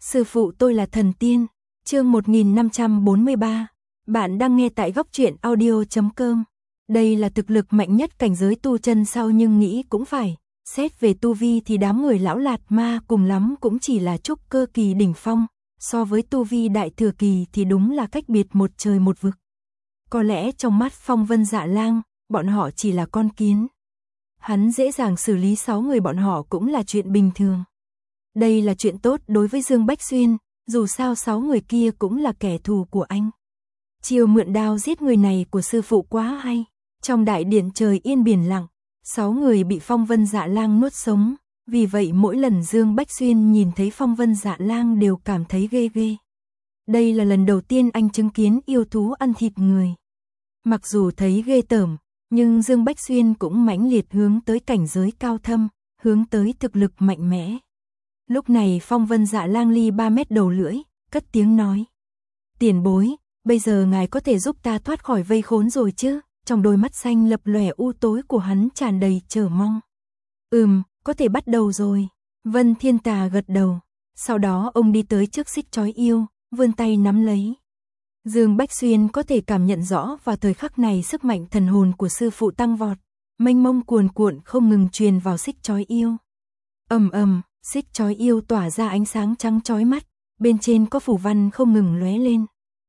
Sư phụ tôi là thần tiên. Chương 1543. Bạn đang nghe tại góc truyện audio.com. Đây là thực lực mạnh nhất cảnh giới tu chân sao, nhưng nghĩ cũng phải. Xét về tu vi thì đám người lão lạt ma cùng lắm cũng chỉ là trúc cơ kỳ đỉnh phong. So với tu vi đại thừa kỳ thì đúng là cách biệt một trời một vực. Có lẽ trong mắt Phong Vân Dạ Lang, bọn họ chỉ là con kiến. Hắn dễ dàng xử lý 6 người bọn họ cũng là chuyện bình thường. Đây là chuyện tốt đối với Dương Bách Xuyên, dù sao 6 người kia cũng là kẻ thù của anh. Chiêu mượn đao giết người này của sư phụ quá hay. Trong đại điện trời yên biển lặng, 6 người bị Phong Vân Dạ Lang nuốt sống, vì vậy mỗi lần Dương Bách Xuyên nhìn thấy Phong Vân Dạ Lang đều cảm thấy ghê ghê. Đây là lần đầu tiên anh chứng kiến yêu thú ăn thịt người. Mặc dù thấy ghê tởm, nhưng Dương Bách Xuyên cũng mãnh liệt hướng tới cảnh giới cao thâm, hướng tới thực lực mạnh mẽ. Lúc này Phong Vân Dạ Lang ly 3 mét đầu lưỡi, cất tiếng nói. Tiền bối, bây giờ ngài có thể giúp ta thoát khỏi vây khốn rồi chứ? Trong đôi mắt xanh lập lòe u tối của hắn tràn đầy chờ mong. Có thể bắt đầu rồi. Vân Thiên Tà gật đầu. Sau đó ông đi tới trước xích trói yêu, vươn tay nắm lấy. Dương Bách Xuyên có thể cảm nhận rõ vào thời khắc này sức mạnh thần hồn của sư phụ tăng vọt, mênh mông cuồn cuộn không ngừng truyền vào xích trói yêu. Xích trói yêu tỏa ra ánh sáng trắng chói mắt, bên trên có phù văn không ngừng lóe lên.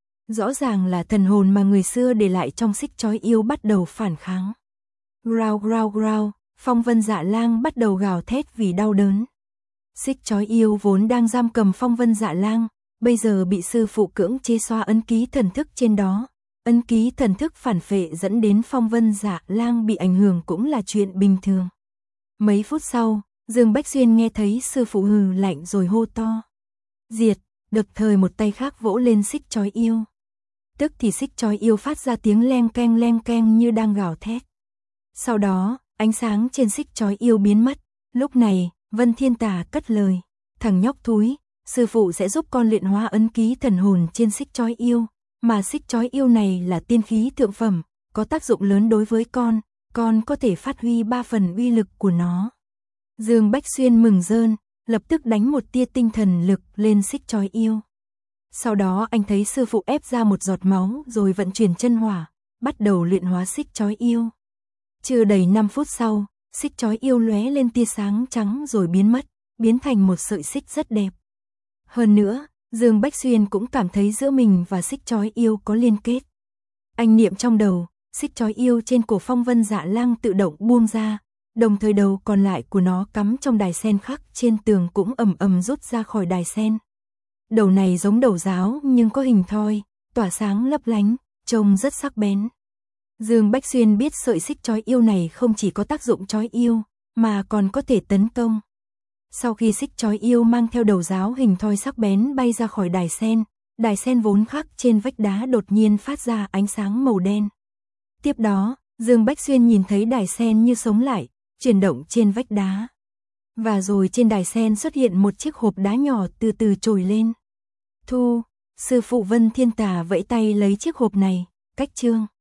Rõ ràng là thần hồn mà người xưa để lại trong xích trói yêu bắt đầu phản kháng. Grao grao grao, Phong Vân Dạ Lang bắt đầu gào thét vì đau đớn. Xích trói yêu vốn đang giam cầm Phong Vân Dạ Lang, bây giờ bị sư phụ cưỡng chế xóa ấn ký thần thức trên đó. Ấn ký thần thức phản phệ dẫn đến Phong Vân Dạ Lang bị ảnh hưởng cũng là chuyện bình thường. Mấy phút sau, Dương Bách Xuyên nghe thấy sư phụ hừ lạnh rồi hô to. Diệt, đực thời một tay khác vỗ lên xích trói yêu. Tức thì xích trói yêu phát ra tiếng leng keng như đang gào thét. Sau đó, ánh sáng trên xích trói yêu biến mất. Lúc này, Vân Thiên Tà cất lời. Thằng nhóc thúi, sư phụ sẽ giúp con luyện hóa ấn ký thần hồn trên xích trói yêu. Mà xích trói yêu này là tiên khí thượng phẩm, có tác dụng lớn đối với con có thể phát huy 3 phần uy lực của nó. Dương Bách Xuyên mừng rơn, lập tức đánh một tia tinh thần lực lên xích trói yêu. Sau đó anh thấy sư phụ ép ra một giọt máu rồi vận chuyển chân hỏa, bắt đầu luyện hóa xích trói yêu. Chưa đầy 5 phút sau, xích trói yêu lóe lên tia sáng trắng rồi biến mất, biến thành một sợi xích rất đẹp. Hơn nữa, Dương Bách Xuyên cũng cảm thấy giữa mình và xích trói yêu có liên kết. Anh niệm trong đầu, xích trói yêu trên cổ Phong Vân Dạ Lang tự động buông ra, đồng thời đầu còn lại của nó cắm trong đài sen khắc trên tường cũng ầm rút ra khỏi đài sen. Đầu này giống đầu giáo nhưng có hình thoi, tỏa sáng lấp lánh, trông rất sắc bén. Dương Bách Xuyên biết sợi xích trói yêu này không chỉ có tác dụng trói yêu, mà còn có thể tấn công. Sau khi xích trói yêu mang theo đầu giáo hình thoi sắc bén bay ra khỏi đài sen vốn khắc trên vách đá đột nhiên phát ra ánh sáng màu đen. Tiếp đó, Dương Bách Xuyên nhìn thấy đài sen như sống lại, chuyển động trên vách đá. Và rồi trên đài sen xuất hiện một chiếc hộp đá nhỏ từ từ trồi lên. Thu, sư phụ Vân Thiên Tà vẫy tay lấy chiếc hộp này, cách chương.